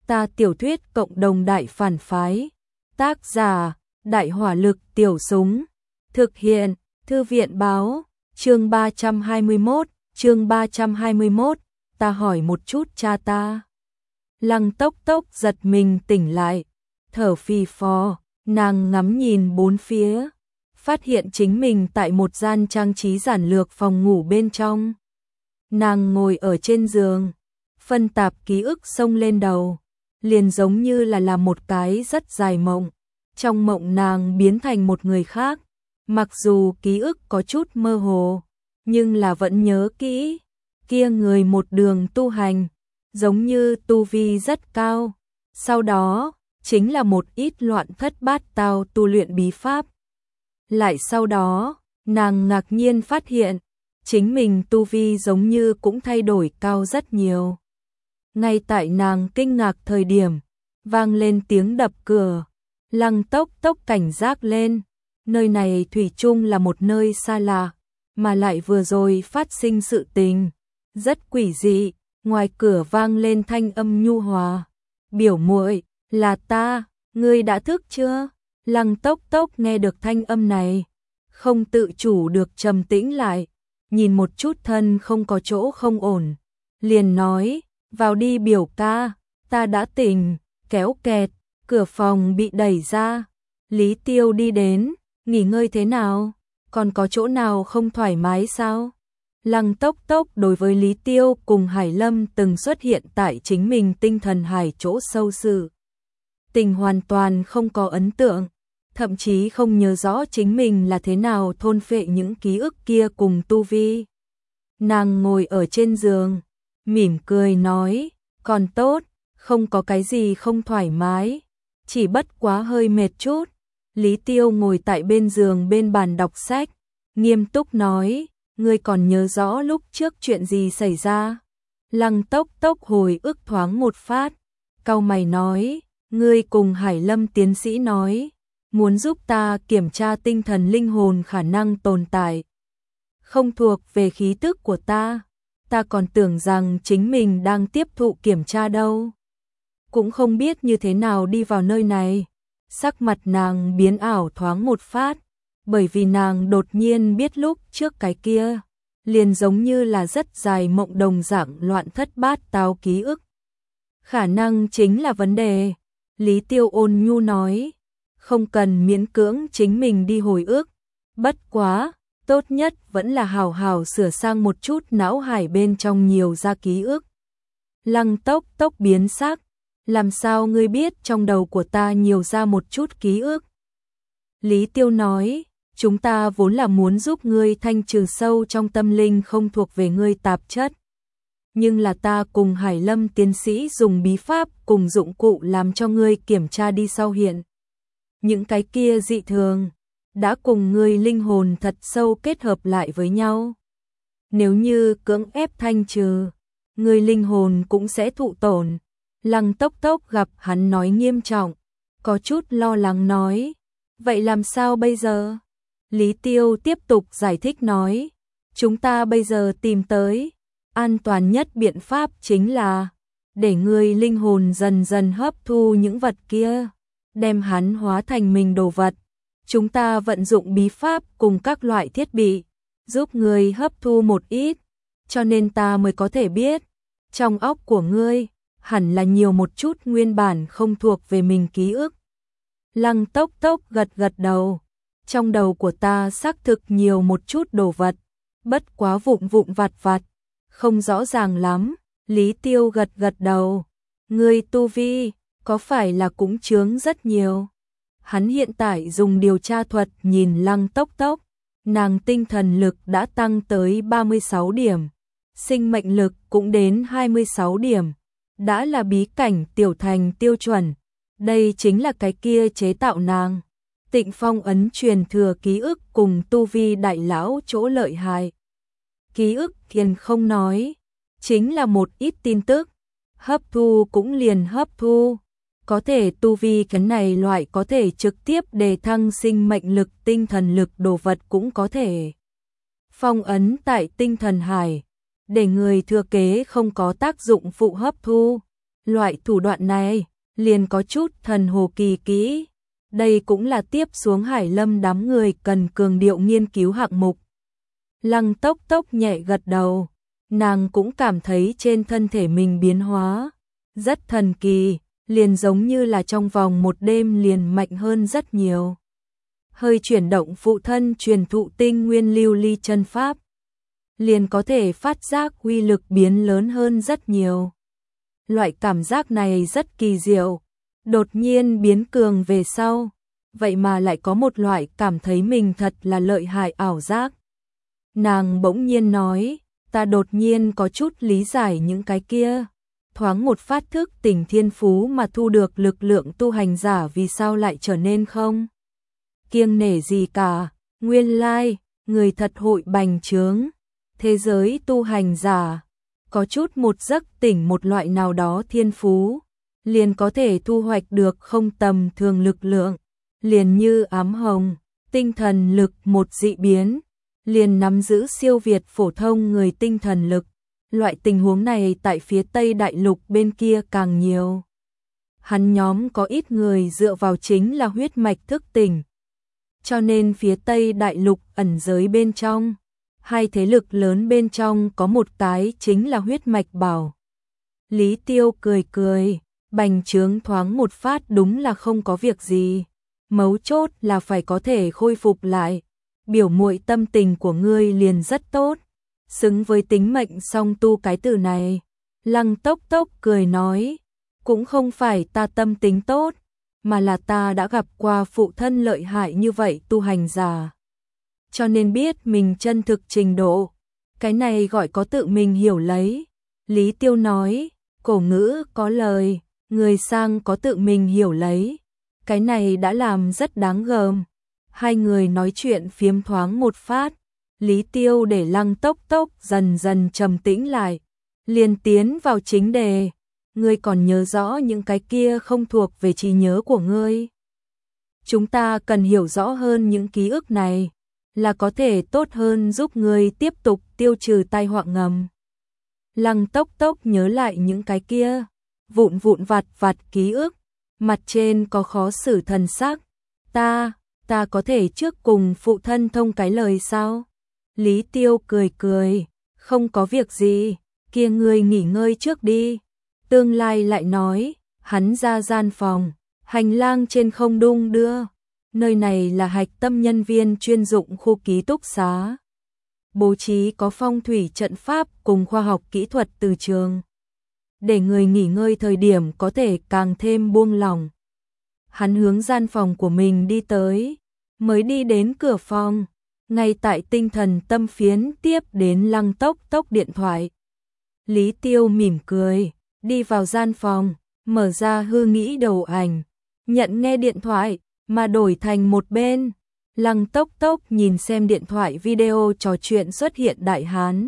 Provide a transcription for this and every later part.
Ta tiểu thuyết cộng đồng đại phản phái. Tác giả, Đại hỏa lực tiểu súng. Thực hiện, Thư viện báo, chương 321, ta hỏi một chút cha ta. Lăng Tốc Tốc giật mình tỉnh lại, thở phì phò, nàng ngắm nhìn bốn phía, phát hiện chính mình tại một gian trang trí giản lược phòng ngủ bên trong. Nàng ngồi ở trên giường, phân tạp ký ức xông lên đầu, liền giống như là một cái rất dài mộng. Trong mộng nàng biến thành một người khác, mặc dù ký ức có chút mơ hồ, nhưng là vẫn nhớ kỹ, kia người một đường tu hành, giống như tu vi rất cao. Sau đó, chính là một ít loạn thất bát tao tu luyện bí pháp. Lại sau đó, nàng ngạc nhiên phát hiện, chính mình tu vi giống như cũng thay đổi cao rất nhiều. Ngay tại nàng kinh ngạc thời điểm, vang lên tiếng đập cửa. Lăng Tốc Tốc cảnh giác lên, nơi này thủy chung là một nơi xa lạ, mà lại vừa rồi phát sinh sự tình rất quỷ dị. Ngoài cửa vang lên thanh âm nhu hòa, "Biểu muội, là ta, ngươi đã thức chưa?" Lăng Tốc Tốc nghe được thanh âm này, không tự chủ được trầm tĩnh lại, nhìn một chút thân không có chỗ không ổn, liền nói, "Vào đi biểu ca, ta đã tỉnh." Kéo kẹt, cửa phòng bị đẩy ra, Lý Tiêu đi đến, "Nghỉ ngơi thế nào? Còn có chỗ nào không thoải mái sao?" Lăng Tốc Tốc đối với Lý Tiêu cùng Hải Lâm từng xuất hiện tại chính mình tinh thần hải chỗ sâu sự tình hoàn toàn không có ấn tượng, thậm chí không nhớ rõ chính mình là thế nào thôn phệ những ký ức kia cùng tu vi. Nàng ngồi ở trên giường, mỉm cười nói, "Còn tốt, không có cái gì không thoải mái, chỉ bất quá hơi mệt chút." Lý Tiêu ngồi tại bên giường bên bàn đọc sách, nghiêm túc nói, "Ngươi còn nhớ rõ lúc trước chuyện gì xảy ra?" Lăng Tốc Tốc hồi ức thoáng một phát, cau mày nói, "Ngươi cùng Hải Lâm tiến sĩ nói, muốn giúp ta kiểm tra tinh thần linh hồn khả năng tồn tại không thuộc về khí tức của ta. Ta còn tưởng rằng chính mình đang tiếp thụ kiểm tra đâu. Cũng không biết như thế nào đi vào nơi này." Sắc mặt nàng biến ảo thoáng một phát, bởi vì nàng đột nhiên biết lúc trước cái kia, liền giống như là rất dài mộng đồng dạng loạn thất bát tao ký ức. Khả năng chính là vấn đề. Lý Tiêu ôn nhu nói, "Không cần miễn cưỡng chính mình đi hồi ức, bất quá, tốt nhất vẫn là hào hào sửa sang một chút não hải bên trong nhiều ra ký ức." Lăng Tốc Tốc biến sắc, "Làm sao ngươi biết trong đầu của ta nhiều ra một chút ký ức?" Lý Tiêu nói, "Chúng ta vốn là muốn giúp ngươi thanh trừ sâu trong tâm linh không thuộc về ngươi tạp chất. Nhưng là ta cùng Hải Lâm tiến sĩ dùng bí pháp cùng dụng cụ làm cho ngươi kiểm tra đi sau hiện. Những cái kia dị thường, đã cùng ngươi linh hồn thật sâu kết hợp lại với nhau. Nếu như cưỡng ép thanh trừ, ngươi linh hồn cũng sẽ thụ tổn." Lăng Tốc Tốc gặp hắn nói nghiêm trọng, có chút lo lắng nói, "Vậy làm sao bây giờ?" Lý Tiêu tiếp tục giải thích nói, "Chúng ta bây giờ tìm tới an toàn nhất biện pháp chính là để ngươi linh hồn dần dần hấp thu những vật kia, đem hắn hóa thành mình đồ vật. Chúng ta vận dụng bí pháp cùng các loại thiết bị, giúp ngươi hấp thu một ít, cho nên ta mới có thể biết, trong óc của ngươi hẳn là nhiều một chút nguyên bản không thuộc về mình ký ức." Lăng Tốc Tốc gật gật đầu, "Trong đầu của ta xác thực nhiều một chút đồ vật, bất quá vụn vụn vặt vặt, không rõ ràng lắm." Lý Tiêu gật gật đầu, "Ngươi tu vi, có phải là cũng chướng rất nhiều?" Hắn hiện tại dùng điều tra thuật nhìn Lăng Tốc Tốc, nàng tinh thần lực đã tăng tới 36 điểm, sinh mệnh lực cũng đến 26 điểm, đã là bí cảnh tiểu thành tiêu chuẩn. Đây chính là cái kia chế tạo nàng Tịnh Phong ấn truyền thừa ký ức cùng tu vi đại lão chỗ lợi hại. Ký ức kiền không nói, chính là một ít tin tức, hấp thu cũng liền hấp thu, có thể tu vi cái này loại có thể trực tiếp đề thăng sinh mệnh lực tinh thần lực đồ vật cũng có thể phong ấn tại tinh thần hải, để người thừa kế không có tác dụng phụ hấp thu. Loại thủ đoạn này liền có chút thần hồ kỳ kỹ. Đây cũng là tiếp xuống Hải Lâm đám người cần cường điệu nghiên cứu hạng mục. Lăng Tốc Tốc nhẹ gật đầu, nàng cũng cảm thấy trên thân thể mình biến hóa rất thần kỳ, liền giống như là trong vòng một đêm liền mạnh hơn rất nhiều. Hơi chuyển động phụ thân truyền thụ tinh nguyên lưu ly chân pháp, liền có thể phát giác uy lực biến lớn hơn rất nhiều. Loại cảm giác này rất kỳ diệu, đột nhiên biến cường về sau, vậy mà lại có một loại cảm thấy mình thật là lợi hại ảo giác. Nàng bỗng nhiên nói, ta đột nhiên có chút lý giải những cái kia. Thoáng một phát thức tỉnh thiên phú mà thu được lực lượng tu hành giả vì sao lại trở nên không kiêng nể gì cả. Nguyên lai, người thật hội bành trướng. Thế giới tu hành giả, có chút một giấc tỉnh một loại nào đó thiên phú, liền có thể thu hoạch được không tầm thường lực lượng. Liền như ám hồng, tinh thần lực một dị biến, liền nắm giữ siêu việt phổ thông người tinh thần lực. Loại tình huống này tại phía Tây Đại Lục bên kia càng nhiều. Hắn nhóm có ít người dựa vào chính là huyết mạch thức tỉnh. Cho nên phía Tây Đại Lục ẩn giới bên trong, hai thế lực lớn bên trong có một cái chính là huyết mạch bảo. Lý Tiêu cười cười, bành trướng thoáng một phát đúng là không có việc gì. Mấu chốt là phải có thể khôi phục lại. Biểu muội tâm tình của ngươi liền rất tốt, xứng với tính mệnh song tu cái từ này. Lăng Tốc Tốc cười nói, cũng không phải ta tâm tính tốt, mà là ta đã gặp qua phụ thân lợi hại như vậy tu hành giả. Cho nên biết mình chân thực trình độ, cái này gọi có tự mình hiểu lấy. Lý Tiêu nói, cổ ngữ có lời, người sang có tự mình hiểu lấy. Cái này đã làm rất đáng gờm. Hai người nói chuyện phiếm thoáng một phát, Lý Tiêu để Lăng Tốc Tốc dần dần trầm tĩnh lại, liền tiến vào chính đề. Ngươi còn nhớ rõ những cái kia không thuộc về trí nhớ của ngươi. Chúng ta cần hiểu rõ hơn những ký ức này, là có thể tốt hơn giúp ngươi tiếp tục tiêu trừ tai họa ngầm. Lăng Tốc Tốc nhớ lại những cái kia, vụn vụn vặt vặt ký ức, mặt trên có khó xử thần sắc. Ta có thể trước cùng phụ thân thông cái lời sao? Lý Tiêu cười cười, không có việc gì, kia ngươi nghỉ ngơi trước đi. Tương Lai lại nói, hắn ra gian phòng, hành lang trên không đung đưa. Nơi này là hạch tâm nhân viên chuyên dụng khu ký túc xá. Bố trí có phong thủy trận pháp cùng khoa học kỹ thuật từ trường. Để người nghỉ ngơi thời điểm có thể càng thêm buông lỏng. Hắn hướng gian phòng của mình đi tới, mới đi đến cửa phòng, ngay tại tinh thần tâm phiến tiếp đến Lăng Tốc Tốc điện thoại. Lý Tiêu mỉm cười, đi vào gian phòng, mở ra hư nghĩ đầu ảnh, nhận nghe điện thoại, mà đổi thành một bên. Lăng Tốc Tốc nhìn xem điện thoại video trò chuyện xuất hiện Đại Hán.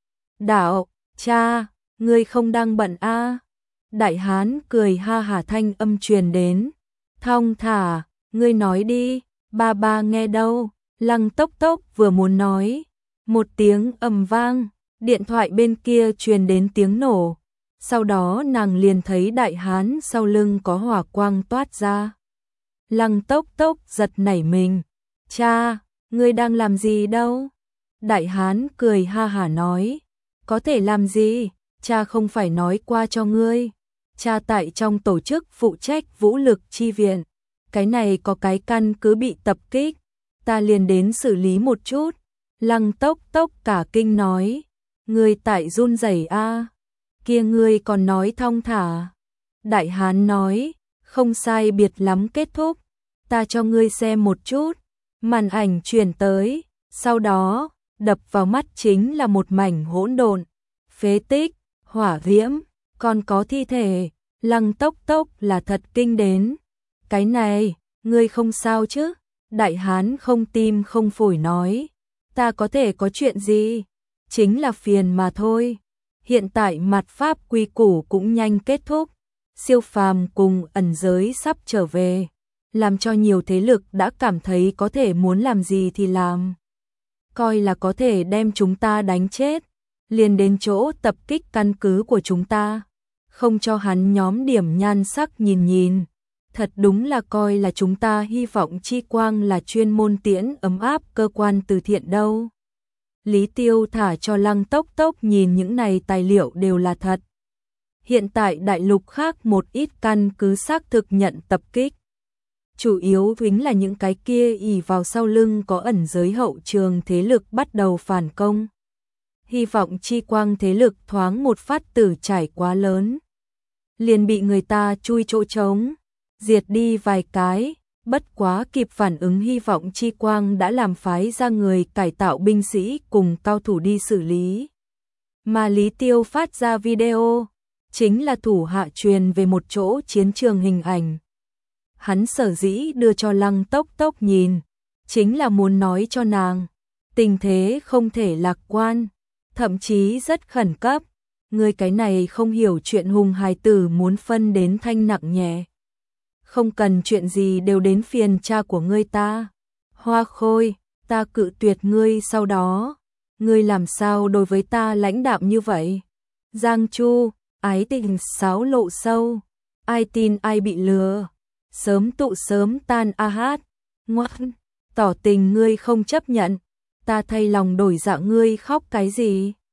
Đạo, cha, ngươi không đang bận a? Đại Hán cười ha hả thanh âm truyền đến. Thong thả, ngươi nói đi, ba nghe đâu. Lăng Tốc Tốc vừa muốn nói, một tiếng ầm vang, điện thoại bên kia truyền đến tiếng nổ. Sau đó nàng liền thấy Đại Hán sau lưng có hỏa quang toát ra. Lăng Tốc Tốc giật nảy mình. Cha, ngươi đang làm gì đâu? Đại Hán cười ha hả nói, có thể làm gì, cha không phải nói qua cho ngươi. Cha tại trong tổ chức phụ trách vũ lực chi viện, cái này có cái căn cứ bị tập kích, ta liền đến xử lý một chút. Lăng Tốc Tốc cả kinh nói, ngươi tại run rẩy a? Kia ngươi còn nói thong thả. Đại Hán nói, không sai biệt lắm kết thúc, ta cho ngươi xem một chút. Màn ảnh chuyển tới, sau đó, đập vào mắt chính là một mảnh hỗn độn, phế tích, hỏa diễm, còn có thi thể. Lăng Tốc Tốc là thật kinh đến. Cái này, ngươi không sao chứ? Đại Hán không tim không phổi nói, ta có thể có chuyện gì? Chính là phiền mà thôi. Hiện tại mạt pháp quy củ cũng nhanh kết thúc, siêu phàm cùng ẩn giới sắp trở về, làm cho nhiều thế lực đã cảm thấy có thể muốn làm gì thì làm. Coi là có thể đem chúng ta đánh chết, liền đến chỗ tập kích căn cứ của chúng ta. không cho hắn nhóm điểm nhan sắc nhìn nhìn. Thật đúng là coi là chúng ta hy vọng chi quang là chuyên môn tiễn ấm áp cơ quan từ thiện đâu. Lý Tiêu thả cho Lăng Tốc Tốc nhìn những này tài liệu đều là thật. Hiện tại đại lục khác một ít căn cứ xác thực nhận tập kích. Chủ yếu chính là những cái kia ỷ vào sau lưng có ẩn giới hậu trường thế lực bắt đầu phản công. Hy vọng chi quang thế lực thoáng một phát tử trải quá lớn. Liền bị người ta chui chỗ trống, diệt đi vài cái, bất quá kịp phản ứng hy vọng chi quang đã làm phái ra người cải tạo binh sĩ cùng cao thủ đi xử lý. Mà Lý Tiêu phát ra video, chính là thủ hạ truyền về một chỗ chiến trường hình ảnh. Hắn sở dĩ đưa cho Lăng Tốc Tốc nhìn, chính là muốn nói cho nàng, tình thế không thể lạc quan, thậm chí rất khẩn cấp. Ngươi cái này không hiểu chuyện hùng hài tử muốn phân đến thanh nặng nhẹ. Không cần chuyện gì đều đến phiền cha của ngươi ta. Hoa Khôi, ta cự tuyệt ngươi sau đó. Ngươi làm sao đối với ta lãnh đạm như vậy? Giang Chu, ái tình sáo lộ sâu. Ai tin ai bị lừa. Sớm tụ sớm tan a hát. Ngoan, tỏ tình ngươi không chấp nhận. Ta thay lòng đổi dạ ngươi khóc cái gì?